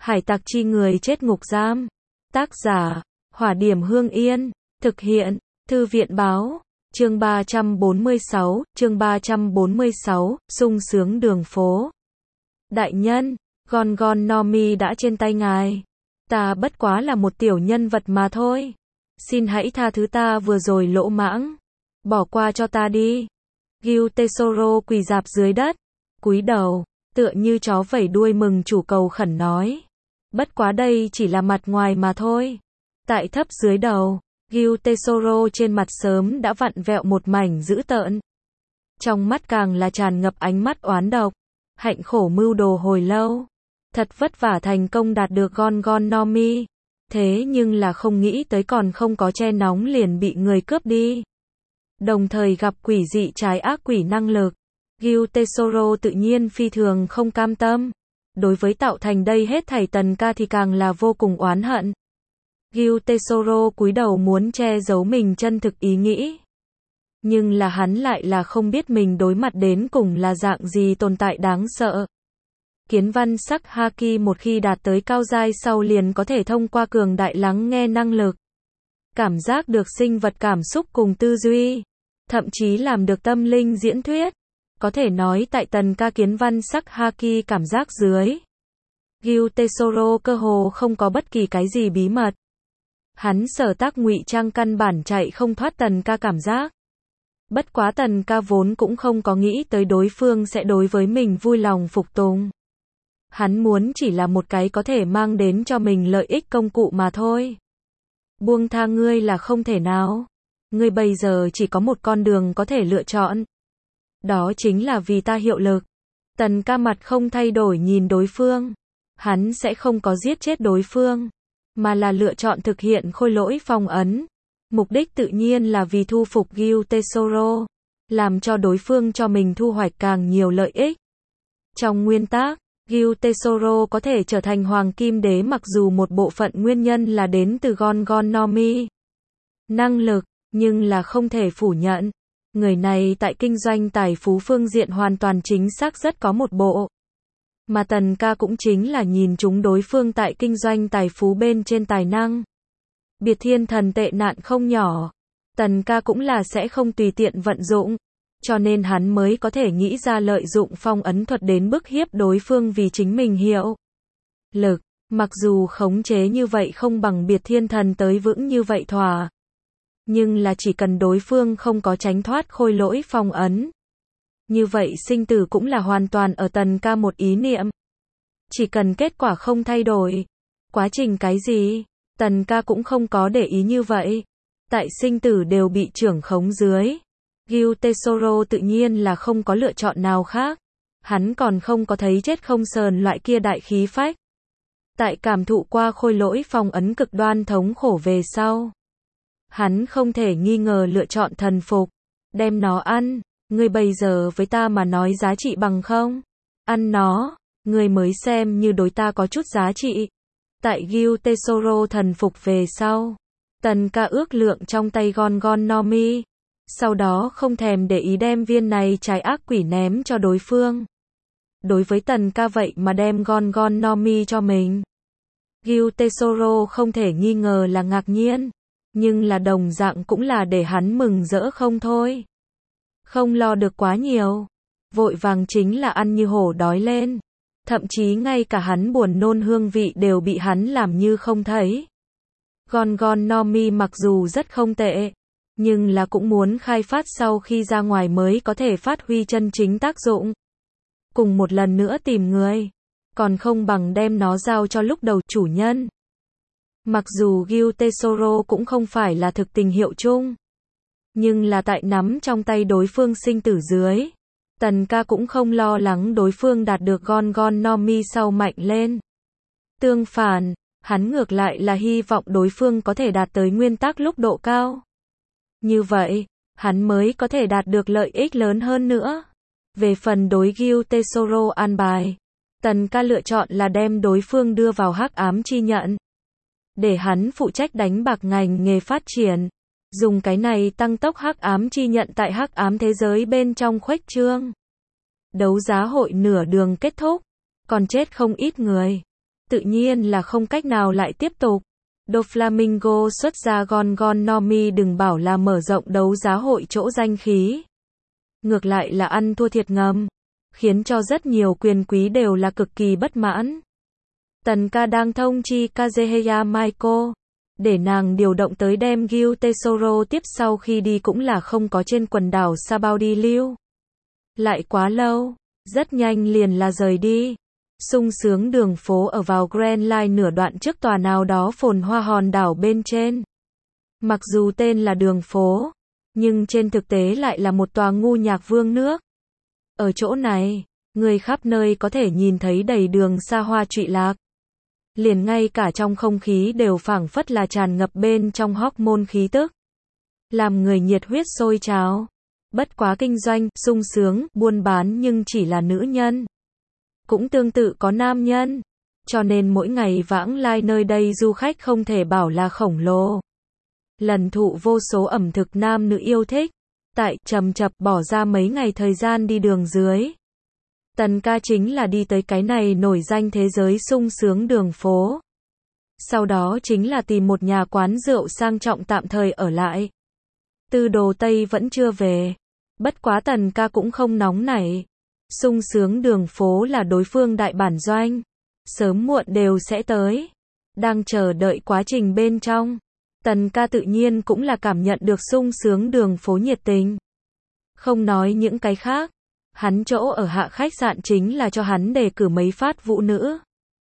Hải tặc chi người chết ngục giam. Tác giả, Hỏa Điểm Hương Yên. Thực hiện, Thư viện báo. Chương 346, sung sướng đường phố. Đại nhân, Gon no Mi đã trên tay ngài. Ta bất quá là một tiểu nhân vật mà thôi. Xin hãy tha thứ ta vừa rồi lỗ mãng. Bỏ qua cho ta đi. Gil Tesoro quỳ rạp dưới đất, cúi đầu, tựa như chó vẩy đuôi mừng chủ cầu khẩn nói. Bất quá đây chỉ là mặt ngoài mà thôi. Tại thấp dưới đầu, Gil Tesoro trên mặt sớm đã vặn vẹo một mảnh dữ tợn. Trong mắt càng là tràn ngập ánh mắt oán độc. Hạnh khổ mưu đồ hồi lâu. Thật vất vả thành công đạt được Gon no Mi. Thế nhưng là không nghĩ tới còn không có che nóng liền bị người cướp đi. Đồng thời gặp quỷ dị trái ác quỷ năng lực. Gil Tesoro tự nhiên phi thường không cam tâm. Đối với tạo thành đây hết thảy Tần Ca thì càng là vô cùng oán hận. Gil Tesoro cúi đầu muốn che giấu mình chân thực ý nghĩ. Nhưng là hắn lại là không biết mình đối mặt đến cùng là dạng gì tồn tại đáng sợ. Kiến văn sắc Haki một khi đạt tới cao giai sau liền có thể thông qua cường đại lắng nghe năng lực. Cảm giác được sinh vật cảm xúc cùng tư duy. Thậm chí làm được tâm linh diễn thuyết. Có thể nói tại Tần Ca kiến văn sắc Haki cảm giác dưới. Gil Tesoro cơ hồ không có bất kỳ cái gì bí mật. Hắn sở tác ngụy trang căn bản chạy không thoát Tần Ca cảm giác. Bất quá Tần Ca vốn cũng không có nghĩ tới đối phương sẽ đối với mình vui lòng phục tùng. Hắn muốn chỉ là một cái có thể mang đến cho mình lợi ích công cụ mà thôi. Buông tha ngươi là không thể nào. Ngươi bây giờ chỉ có một con đường có thể lựa chọn. Đó chính là vì ta hiệu lực. Tần Ca mặt không thay đổi nhìn đối phương. Hắn sẽ không có giết chết đối phương, mà là lựa chọn thực hiện khôi lỗi phong ấn. Mục đích tự nhiên là vì thu phục Gil Tesoro, làm cho đối phương cho mình thu hoạch càng nhiều lợi ích. Trong nguyên tắc, Gil Tesoro có thể trở thành Hoàng Kim Đế mặc dù một bộ phận nguyên nhân là đến từ Gon no Mi. Năng lực, nhưng là không thể phủ nhận. Người này tại kinh doanh tài phú phương diện hoàn toàn chính xác rất có một bộ. Mà Tần Ca cũng chính là nhìn chúng đối phương tại kinh doanh tài phú bên trên tài năng. Biệt thiên thần tệ nạn không nhỏ. Tần Ca cũng là sẽ không tùy tiện vận dụng. Cho nên hắn mới có thể nghĩ ra lợi dụng phong ấn thuật đến bức hiếp đối phương vì chính mình hiệu lực. Mặc dù khống chế như vậy không bằng biệt thiên thần tới vững như vậy thỏa. Nhưng là chỉ cần đối phương không có tránh thoát khôi lỗi phong ấn. Như vậy sinh tử cũng là hoàn toàn ở Tần Ca một ý niệm. Chỉ cần kết quả không thay đổi. Quá trình cái gì? Tần Ca cũng không có để ý như vậy. Tại sinh tử đều bị trưởng khống dưới. Gil Tesoro tự nhiên là không có lựa chọn nào khác. Hắn còn không có thấy chết không sờn loại kia đại khí phách. Tại cảm thụ qua khôi lỗi phong ấn cực đoan thống khổ về sau. Hắn không thể nghi ngờ lựa chọn thần phục. Đem nó ăn. Ngươi bây giờ với ta mà nói giá trị bằng không? Ăn nó. Ngươi mới xem như đối ta có chút giá trị. Tại Gil Tesoro thần phục về sau. Tần Ca ước lượng trong tay Gon no Mi. Sau đó không thèm để ý đem viên này trái ác quỷ ném cho đối phương. Đối với Tần Ca vậy mà đem Gon no Mi cho mình. Gil Tesoro không thể nghi ngờ là ngạc nhiên. Nhưng là đồng dạng cũng là để hắn mừng rỡ không thôi. Không lo được quá nhiều. Vội vàng chính là ăn như hổ đói lên. Thậm chí ngay cả hắn buồn nôn hương vị đều bị hắn làm như không thấy. Gon no Mi mặc dù rất không tệ. Nhưng là cũng muốn khai phát sau khi ra ngoài mới có thể phát huy chân chính tác dụng. Cùng một lần nữa tìm người. Còn không bằng đem nó giao cho lúc đầu chủ nhân. Mặc dù Gil Tesoro cũng không phải là thực tình hiệu chung. Nhưng là tại nắm trong tay đối phương sinh tử dưới. Tần Ca cũng không lo lắng đối phương đạt được Gon no Mi sau mạnh lên. Tương phản, hắn ngược lại là hy vọng đối phương có thể đạt tới nguyên tắc lúc độ cao. Như vậy, hắn mới có thể đạt được lợi ích lớn hơn nữa. Về phần đối Gil Tesoro an bài, Tần Ca lựa chọn là đem đối phương đưa vào hắc ám chi nhận. Để hắn phụ trách đánh bạc ngành nghề phát triển. Dùng cái này tăng tốc hắc ám chi nhận tại hắc ám thế giới bên trong khuếch trương. Đấu giá hội nửa đường kết thúc. Còn chết không ít người. tự nhiên là không cách nào lại tiếp tục. Doflamingo xuất ra Gon Gon Nomi đừng bảo là mở rộng đấu giá hội chỗ danh khí. Ngược lại là ăn thua thiệt ngầm, khiến cho rất nhiều quyền quý đều là cực kỳ bất mãn. Tần ca đang thông chi Kazuhaya Maiko, để nàng điều động tới đem Gyu Tesoro tiếp sau khi đi cũng là không có trên quần đảo Sabao đi lưu. Lại quá lâu, rất nhanh liền là rời đi. Sung sướng đường phố ở vào Grand Line nửa đoạn trước tòa nào đó phồn hoa hòn đảo bên trên. Mặc dù tên là đường phố, nhưng trên thực tế lại là một tòa ngu nhạc vương nước. Ở chỗ này, người khắp nơi có thể nhìn thấy đầy đường xa hoa trụy lạc. Liền ngay cả trong không khí đều phảng phất là tràn ngập bên trong hormone khí tức. Làm người nhiệt huyết sôi trào. Bất quá kinh doanh, sung sướng, buôn bán nhưng chỉ là nữ nhân. Cũng tương tự có nam nhân. Cho nên mỗi ngày vãng lai nơi đây du khách không thể bảo là khổng lồ. Lần thụ vô số ẩm thực nam nữ yêu thích. Tại chầm chập bỏ ra mấy ngày thời gian đi đường dưới. Tần ca chính là đi tới cái này nổi danh thế giới sung sướng đường phố. Sau đó chính là tìm một nhà quán rượu sang trọng tạm thời ở lại. Tư Đồ Tây vẫn chưa về. Bất quá tần ca cũng không nóng nảy. Sung sướng đường phố là đối phương đại bản doanh. Sớm muộn đều sẽ tới. Đang chờ đợi quá trình bên trong. Tần ca tự nhiên cũng là cảm nhận được sung sướng đường phố nhiệt tình. Không nói những cái khác. Hắn chỗ ở hạ khách sạn chính là cho hắn đề cử mấy phát vũ nữ.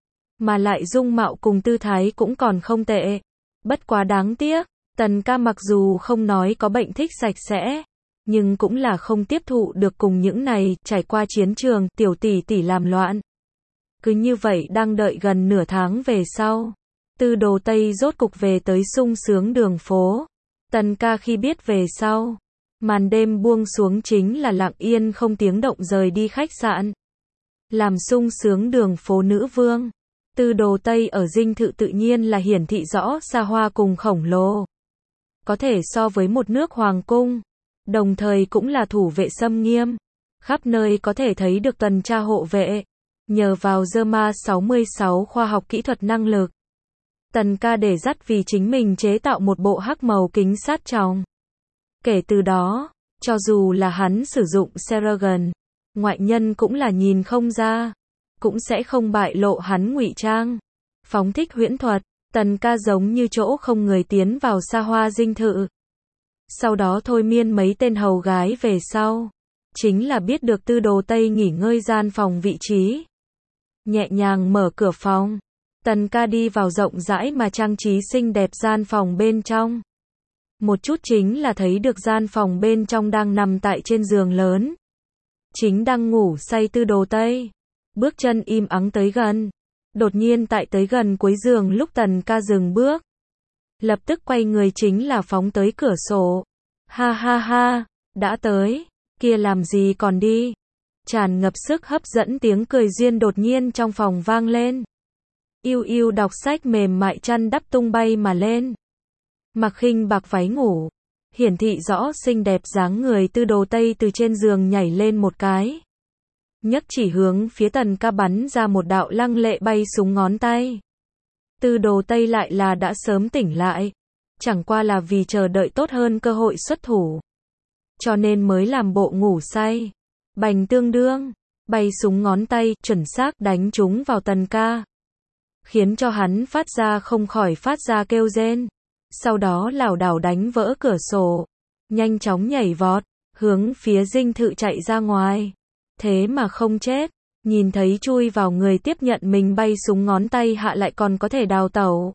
Mà lại dung mạo cùng tư thái cũng còn không tệ. Bất quá đáng tiếc. Tần ca mặc dù không nói có bệnh thích sạch sẽ. Nhưng cũng là không tiếp thụ được cùng những này trải qua chiến trường tiểu tỷ tỷ làm loạn. Cứ như vậy đang đợi gần nửa tháng về sau. Tư Đồ Tây rốt cục về tới sung sướng đường phố. Tần ca khi biết về sau. Màn đêm buông xuống chính là lặng yên không tiếng động rời đi khách sạn. Làm sung sướng đường phố nữ vương. Tư Đồ Tây ở dinh thự tự nhiên là hiển thị rõ xa hoa cùng khổng lồ. Có thể so với một nước hoàng cung. Đồng thời cũng là thủ vệ xâm nghiêm. Khắp nơi có thể thấy được tuần tra hộ vệ. Nhờ vào Zerma 66 khoa học kỹ thuật năng lực. Tần ca để dắt vì chính mình chế tạo một bộ hắc màu kính sát tròng. Kể từ đó, cho dù là hắn sử dụng Seragon, ngoại nhân cũng là nhìn không ra. Cũng sẽ không bại lộ hắn ngụy trang. Phóng thích huyễn thuật, tần ca giống như chỗ không người tiến vào xa hoa dinh thự. Sau đó thôi miên mấy tên hầu gái về sau. Chính là biết được Tư Đồ Tây nghỉ ngơi gian phòng vị trí. Nhẹ nhàng mở cửa phòng. Tần ca đi vào rộng rãi mà trang trí xinh đẹp gian phòng bên trong. Một chút chính là thấy được gian phòng bên trong đang nằm tại trên giường lớn. Chính đang ngủ say Tư Đồ Tây. Bước chân im ắng tới gần. Đột nhiên tại tới gần cuối giường lúc tần ca dừng bước. Lập tức quay người chính là phóng tới cửa sổ. Ha ha ha, đã tới, kia làm gì còn đi. Tràn ngập sức hấp dẫn tiếng cười duyên đột nhiên trong phòng vang lên. Yêu yêu đọc sách mềm mại chăn đắp tung bay mà lên. Mặc khinh bạc váy ngủ, hiển thị rõ xinh đẹp dáng người Tư Đồ Tây từ trên giường nhảy lên một cái. Nhấc chỉ hướng phía tần ca bắn ra một đạo lăng lệ bay súng ngón tay. Tư Đồ Tây lại là đã sớm tỉnh lại. Chẳng qua là vì chờ đợi tốt hơn cơ hội xuất thủ. Cho nên mới làm bộ ngủ say. Bành tương đương, bay súng ngón tay, chuẩn xác đánh trúng vào tần ca. Khiến cho hắn không khỏi phát ra kêu rên. Sau đó lảo đảo đánh vỡ cửa sổ. Nhanh chóng nhảy vọt, hướng phía dinh thự chạy ra ngoài. Thế mà không chết. Nhìn thấy chui vào người tiếp nhận mình bay súng ngón tay hạ lại còn có thể đào tẩu.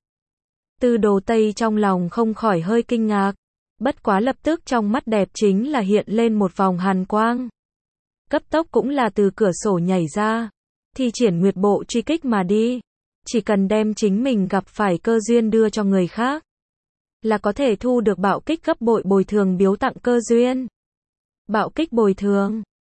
Tư Đồ Tây trong lòng không khỏi hơi kinh ngạc. Bất quá lập tức trong mắt đẹp chính là hiện lên một vòng hàn quang. Cấp tốc cũng là từ cửa sổ nhảy ra. Thi triển nguyệt bộ truy kích mà đi. Chỉ cần đem chính mình gặp phải cơ duyên đưa cho người khác. Là có thể thu được bạo kích gấp bội bồi thường biếu tặng cơ duyên. Bạo kích bồi thường.